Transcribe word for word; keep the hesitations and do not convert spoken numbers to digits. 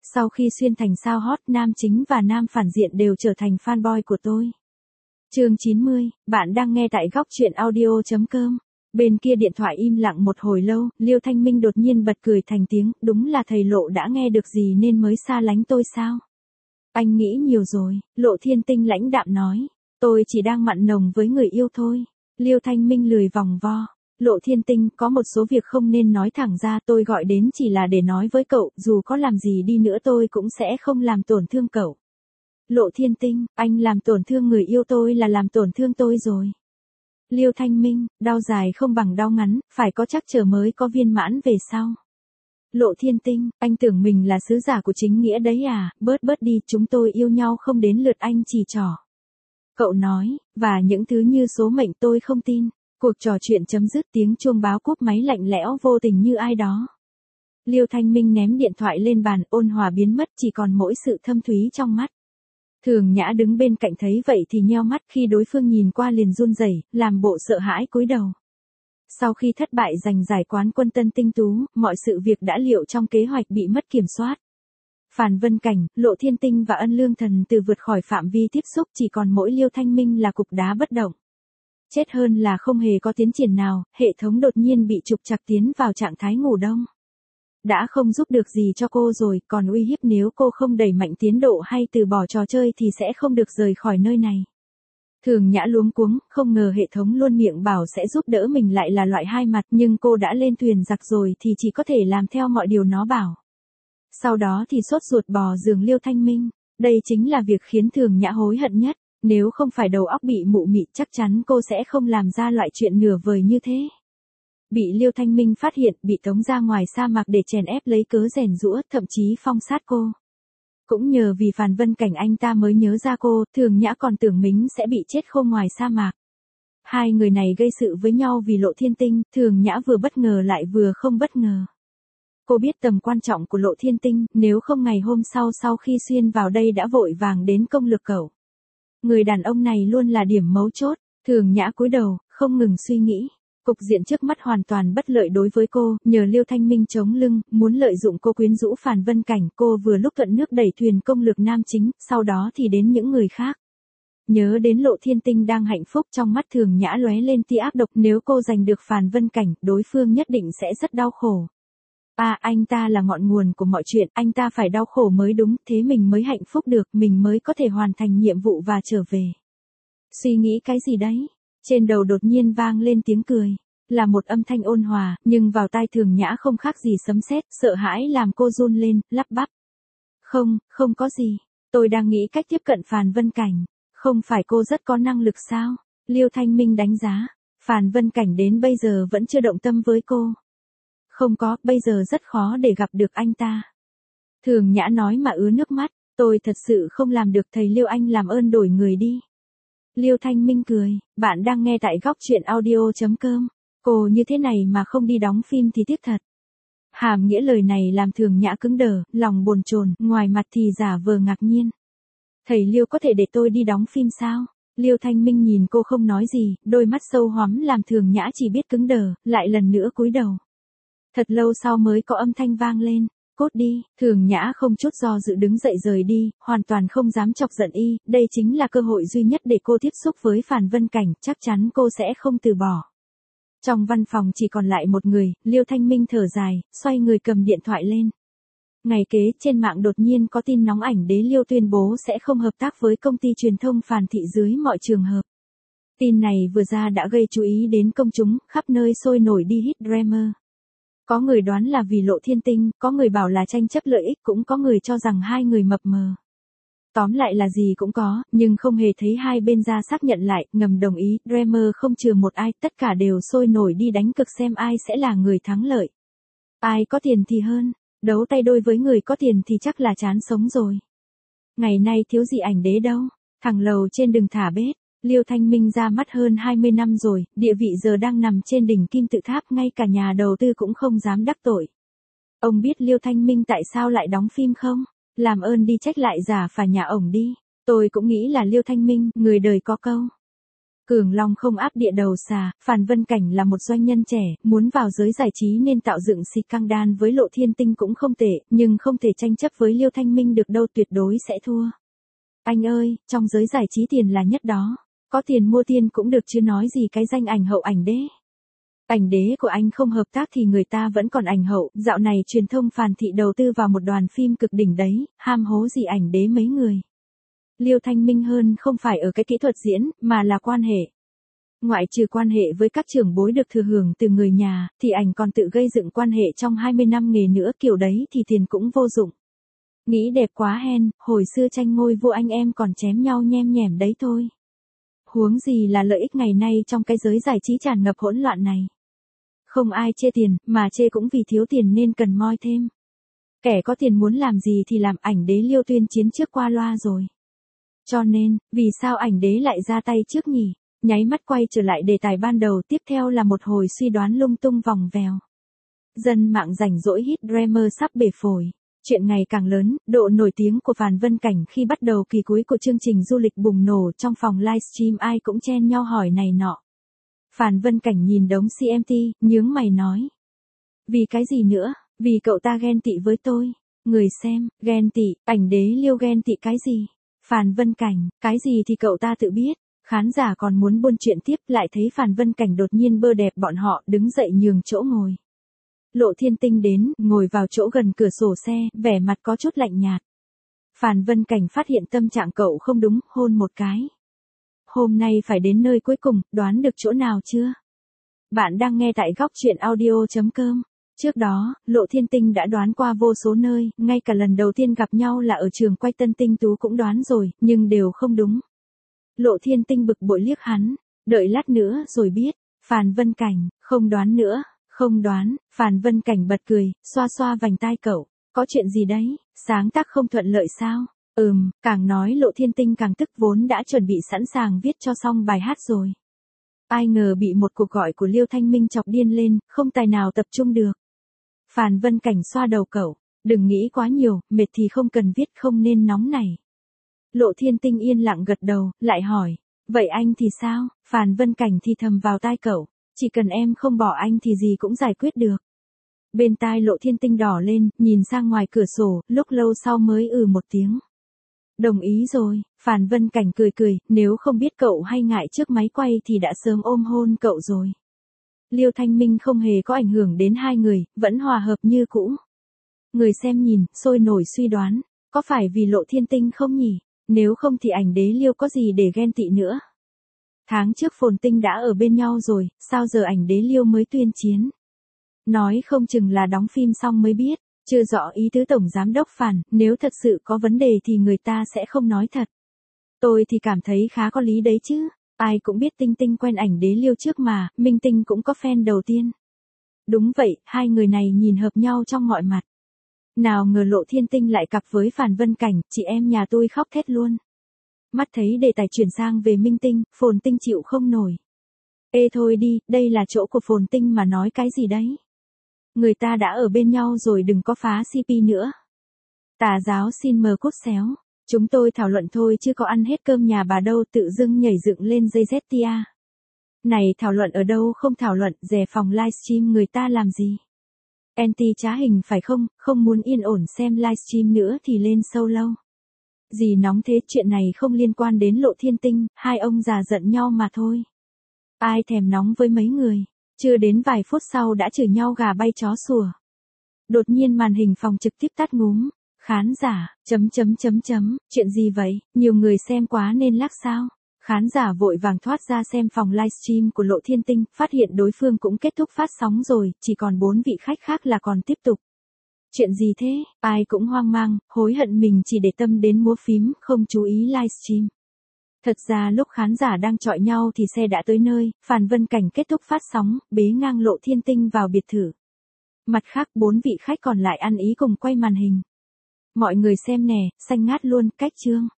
Sau khi xuyên thành sao hot, nam chính và nam phản diện đều trở thành fanboy của tôi. Chương chín mươi, bạn đang nghe tại góc truyện audio chấm com. Bên kia điện thoại im lặng một hồi lâu, Liêu Thanh Minh đột nhiên bật cười thành tiếng, đúng là thầy Lộ đã nghe được gì nên mới xa lánh tôi sao? Anh nghĩ nhiều rồi, Lộ Thiên Tinh lãnh đạm nói. Tôi chỉ đang mặn nồng với người yêu thôi. Liêu Thanh Minh lười vòng vo. Lộ Thiên Tinh, có một số việc không nên nói thẳng ra, tôi gọi đến chỉ là để nói với cậu, dù có làm gì đi nữa tôi cũng sẽ không làm tổn thương cậu. Lộ Thiên Tinh, anh làm tổn thương người yêu tôi là làm tổn thương tôi rồi. Liêu Thanh Minh, đau dài không bằng đau ngắn, phải có trắc trở mới có viên mãn về sau. Lộ Thiên Tinh, anh tưởng mình là sứ giả của chính nghĩa đấy à, bớt bớt đi, chúng tôi yêu nhau không đến lượt anh chỉ trỏ. Cậu nói, và những thứ như số mệnh tôi không tin. Cuộc trò chuyện chấm dứt, tiếng chuông báo cúp máy lạnh lẽo vô tình như ai đó. Liêu Thanh Minh ném điện thoại lên bàn, ôn hòa biến mất, chỉ còn mỗi sự thâm thúy trong mắt. Thường Nhã đứng bên cạnh thấy vậy thì nheo mắt, khi đối phương nhìn qua liền run rẩy, làm bộ sợ hãi cúi đầu. Sau khi thất bại giành giải quán quân Tân Tinh Tú, mọi sự việc đã liệu trong kế hoạch bị mất kiểm soát. Phàn Vân Cảnh, Lộ Thiên Tinh và Ân Lương Thần từ vượt khỏi phạm vi tiếp xúc, chỉ còn mỗi Liêu Thanh Minh là cục đá bất động. Chết hơn là không hề có tiến triển nào, hệ thống đột nhiên bị trục trặc tiến vào trạng thái ngủ đông. Đã không giúp được gì cho cô rồi, còn uy hiếp nếu cô không đẩy mạnh tiến độ hay từ bỏ trò chơi thì sẽ không được rời khỏi nơi này. Thường Nhã luống cuống, không ngờ hệ thống luôn miệng bảo sẽ giúp đỡ mình lại là loại hai mặt, nhưng cô đã lên thuyền giặc rồi thì chỉ có thể làm theo mọi điều nó bảo. Sau đó thì sốt ruột bò giường Liêu Thanh Minh, đây chính là việc khiến Thường Nhã hối hận nhất. Nếu không phải đầu óc bị mụ mị chắc chắn cô sẽ không làm ra loại chuyện nửa vời như thế. Bị Liêu Thanh Minh phát hiện, bị tống ra ngoài sa mạc để chèn ép lấy cớ rèn giũa, thậm chí phong sát cô. Cũng nhờ vì Phàn Vân Cảnh anh ta mới nhớ ra cô, Thường Nhã còn tưởng mình sẽ bị chết khô ngoài sa mạc. Hai người này gây sự với nhau vì Lộ Thiên Tinh, Thường Nhã vừa bất ngờ lại vừa không bất ngờ. Cô biết tầm quan trọng của Lộ Thiên Tinh, nếu không ngày hôm sau sau khi xuyên vào đây đã vội vàng đến công lược cậu. Người đàn ông này luôn là điểm mấu chốt. Thường Nhã cúi đầu, không ngừng suy nghĩ. Cục diện trước mắt hoàn toàn bất lợi đối với cô, nhờ Liêu Thanh Minh chống lưng, muốn lợi dụng cô quyến rũ Phàn Vân Cảnh, cô vừa lúc thuận nước đẩy thuyền công lược nam chính, sau đó thì đến những người khác. Nhớ đến Lộ Thiên Tinh đang hạnh phúc, trong mắt Thường Nhã lóe lên tia ác độc, nếu cô giành được Phàn Vân Cảnh, đối phương nhất định sẽ rất đau khổ. À, anh ta là ngọn nguồn của mọi chuyện, anh ta phải đau khổ mới đúng, thế mình mới hạnh phúc được, mình mới có thể hoàn thành nhiệm vụ và trở về. Suy nghĩ cái gì đấy? Trên đầu đột nhiên vang lên tiếng cười. Là một âm thanh ôn hòa, nhưng vào tai Thường Nhã không khác gì sấm sét, sợ hãi làm cô run lên, lắp bắp. Không, không có gì. Tôi đang nghĩ cách tiếp cận Phàn Vân Cảnh. Không phải cô rất có năng lực sao? Liêu Thanh Minh đánh giá. Phàn Vân Cảnh đến bây giờ vẫn chưa động tâm với cô. Không có, bây giờ rất khó để gặp được anh ta. Thường Nhã nói mà ứa nước mắt, tôi thật sự không làm được, thầy Liêu anh làm ơn đổi người đi. Liêu Thanh Minh cười, bạn đang nghe tại góc truyện audio chấm com. Cô như thế này mà không đi đóng phim thì tiếc thật. Hàm nghĩa lời này làm Thường Nhã cứng đờ, lòng bồn chồn, ngoài mặt thì giả vờ ngạc nhiên. Thầy Liêu có thể để tôi đi đóng phim sao? Liêu Thanh Minh nhìn cô không nói gì, đôi mắt sâu hoắm làm Thường Nhã chỉ biết cứng đờ, lại lần nữa cúi đầu. Thật lâu sau mới có âm thanh vang lên, cốt đi, Thường Nhã không chút do dự đứng dậy rời đi, hoàn toàn không dám chọc giận y, đây chính là cơ hội duy nhất để cô tiếp xúc với Phàn Vân Cảnh, chắc chắn cô sẽ không từ bỏ. Trong văn phòng chỉ còn lại một người, Liêu Thanh Minh thở dài, xoay người cầm điện thoại lên. Ngày kế, trên mạng đột nhiên có tin nóng ảnh đế Liêu tuyên bố sẽ không hợp tác với công ty truyền thông Phàn Thị dưới mọi trường hợp. Tin này vừa ra đã gây chú ý đến công chúng, khắp nơi sôi nổi đi hit drama. Có người đoán là vì Lộ Thiên Tinh, có người bảo là tranh chấp lợi ích, cũng có người cho rằng hai người mập mờ. Tóm lại là gì cũng có, nhưng không hề thấy hai bên ra xác nhận lại, ngầm đồng ý, drama không chừa một ai, tất cả đều sôi nổi đi đánh cược xem ai sẽ là người thắng lợi. Ai có tiền thì hơn, đấu tay đôi với người có tiền thì chắc là chán sống rồi. Ngày nay thiếu gì ảnh đế đâu, thằng lầu trên đừng thả bết. Liêu Thanh Minh ra mắt hơn hai mươi năm rồi, địa vị giờ đang nằm trên đỉnh kim tự tháp, ngay cả nhà đầu tư cũng không dám đắc tội. Ông biết Liêu Thanh Minh tại sao lại đóng phim không? Làm ơn đi trách lại giả phả nhà ổng đi. Tôi cũng nghĩ là Liêu Thanh Minh, người đời có câu. Cường Long không áp địa đầu xà, Phàn Vân Cảnh là một doanh nhân trẻ, muốn vào giới giải trí nên tạo dựng xì căng đan với Lộ Thiên Tinh cũng không tệ, nhưng không thể tranh chấp với Liêu Thanh Minh được đâu, tuyệt đối sẽ thua. Anh ơi, trong giới giải trí tiền là nhất đó, có tiền mua tiền cũng được chứ nói gì cái danh ảnh hậu ảnh đế. Ảnh đế của anh không hợp tác thì người ta vẫn còn ảnh hậu, dạo này truyền thông Phàn thị đầu tư vào một đoàn phim cực đỉnh đấy, ham hố gì ảnh đế mấy người. Liêu Thanh Minh hơn không phải ở cái kỹ thuật diễn, mà là quan hệ. Ngoại trừ quan hệ với các trưởng bối được thừa hưởng từ người nhà, thì ảnh còn tự gây dựng quan hệ trong hai mươi năm nghề nữa, kiểu đấy thì tiền cũng vô dụng. Nghĩ đẹp quá hen, hồi xưa tranh ngôi vua anh em còn chém nhau nhem nhẻm đấy thôi. Huống gì là lợi ích ngày nay trong cái giới giải trí tràn ngập hỗn loạn này. Không ai chê tiền, mà chê cũng vì thiếu tiền nên cần moi thêm. Kẻ có tiền muốn làm gì thì làm, ảnh đế Liêu tuyên chiến trước qua loa rồi. Cho nên, vì sao ảnh đế lại ra tay trước nhỉ? Nháy mắt quay trở lại đề tài ban đầu, tiếp theo là một hồi suy đoán lung tung vòng vèo. Dân mạng rảnh rỗi hit Dreamer sắp bể phổi. Chuyện ngày càng lớn, độ nổi tiếng của Phàn Vân Cảnh khi bắt đầu kỳ cuối của chương trình du lịch bùng nổ, trong phòng livestream ai cũng chen nhau hỏi này nọ. Phàn Vân Cảnh nhìn đống xê em tê, nhướng mày nói. Vì cái gì nữa, vì cậu ta ghen tị với tôi. Người xem, ghen tị, ảnh đế Liêu ghen tị cái gì? Phàn Vân Cảnh, cái gì thì cậu ta tự biết. Khán giả còn muốn buôn chuyện tiếp, lại thấy Phàn Vân Cảnh đột nhiên bơ đẹp bọn họ, đứng dậy nhường chỗ ngồi. Lộ Thiên Tinh đến, ngồi vào chỗ gần cửa sổ xe, vẻ mặt có chút lạnh nhạt. Phàn Vân Cảnh phát hiện tâm trạng cậu không đúng, hôn một cái. Hôm nay phải đến nơi cuối cùng, đoán được chỗ nào chưa? Bạn đang nghe tại góc truyện audio chấm com. Trước đó, Lộ Thiên Tinh đã đoán qua vô số nơi, ngay cả lần đầu tiên gặp nhau là ở trường quay Tân Tinh Tú cũng đoán rồi, nhưng đều không đúng. Lộ Thiên Tinh bực bội liếc hắn, đợi lát nữa rồi biết. Phàn Vân Cảnh, không đoán nữa, không đoán. Phàn Vân Cảnh bật cười, xoa xoa vành tai cậu, có chuyện gì đấy, sáng tác không thuận lợi sao? Ừm, càng nói Lộ Thiên Tinh càng tức, vốn đã chuẩn bị sẵn sàng viết cho xong bài hát rồi. Ai ngờ bị một cuộc gọi của Liêu Thanh Minh chọc điên lên, không tài nào tập trung được. Phàn Vân Cảnh xoa đầu cậu, đừng nghĩ quá nhiều, mệt thì không cần viết, không nên nóng nảy. Lộ Thiên Tinh yên lặng gật đầu, lại hỏi, vậy anh thì sao? Phàn Vân Cảnh thì thầm vào tai cậu, chỉ cần em không bỏ anh thì gì cũng giải quyết được. Bên tai Lộ Thiên Tinh đỏ lên, nhìn sang ngoài cửa sổ, lúc lâu sau mới ừ một tiếng. Đồng ý rồi. Phàn Vân Cảnh cười cười, nếu không biết cậu hay ngại trước máy quay thì đã sớm ôm hôn cậu rồi. Liêu Thanh Minh không hề có ảnh hưởng đến hai người, vẫn hòa hợp như cũ. Người xem nhìn, sôi nổi suy đoán, có phải vì Lộ Thiên Tinh không nhỉ? Nếu không thì ảnh đế Liêu có gì để ghen tị nữa. Tháng trước Phồn Tinh đã ở bên nhau rồi, sao giờ ảnh đế Liêu mới tuyên chiến? Nói không chừng là đóng phim xong mới biết, chưa rõ ý tứ Tổng Giám đốc Phàn, nếu thật sự có vấn đề thì người ta sẽ không nói thật. Tôi thì cảm thấy khá có lý đấy chứ, ai cũng biết Tinh Tinh quen ảnh đế Liêu trước mà, Minh Tinh cũng có fan đầu tiên. Đúng vậy, hai người này nhìn hợp nhau trong mọi mặt. Nào ngờ Lộ Thiên Tinh lại cặp với Phàn Vân Cảnh, chị em nhà tôi khóc thét luôn. Mắt thấy đề tài chuyển sang về Minh Tinh, Phồn Tinh chịu không nổi. Ê thôi đi, đây là chỗ của Phồn Tinh mà nói cái gì đấy. Người ta đã ở bên nhau rồi, đừng có phá xê pê nữa. Tà giáo xin mờ cút xéo. Chúng tôi thảo luận thôi chứ có ăn hết cơm nhà bà đâu, tự dưng nhảy dựng lên dây dét tia. Này thảo luận ở đâu không thảo luận, dè phòng livestream người ta làm gì. Anti trá hình phải không, không muốn yên ổn xem livestream nữa thì lên solo. Gì nóng thế, chuyện này không liên quan đến Lộ Thiên Tinh, hai ông già giận nhau mà thôi. Ai thèm nóng với mấy người, chưa đến vài phút sau đã chửi nhau gà bay chó sủa. Đột nhiên màn hình phòng trực tiếp tắt ngúm, khán giả, chấm chấm chấm chấm, chuyện gì vậy, nhiều người xem quá nên lắc sao? Khán giả vội vàng thoát ra xem phòng livestream của Lộ Thiên Tinh, phát hiện đối phương cũng kết thúc phát sóng rồi, chỉ còn bốn vị khách khác là còn tiếp tục. Chuyện gì thế, ai cũng hoang mang, hối hận mình chỉ để tâm đến múa phím, không chú ý livestream. Thật ra lúc khán giả đang chọi nhau thì xe đã tới nơi, Phàn Vân Cảnh kết thúc phát sóng, bế ngang Lộ Thiên Tinh vào biệt thự. Mặt khác bốn vị khách còn lại ăn ý cùng quay màn hình. Mọi người xem nè, xanh ngát luôn, cách chương.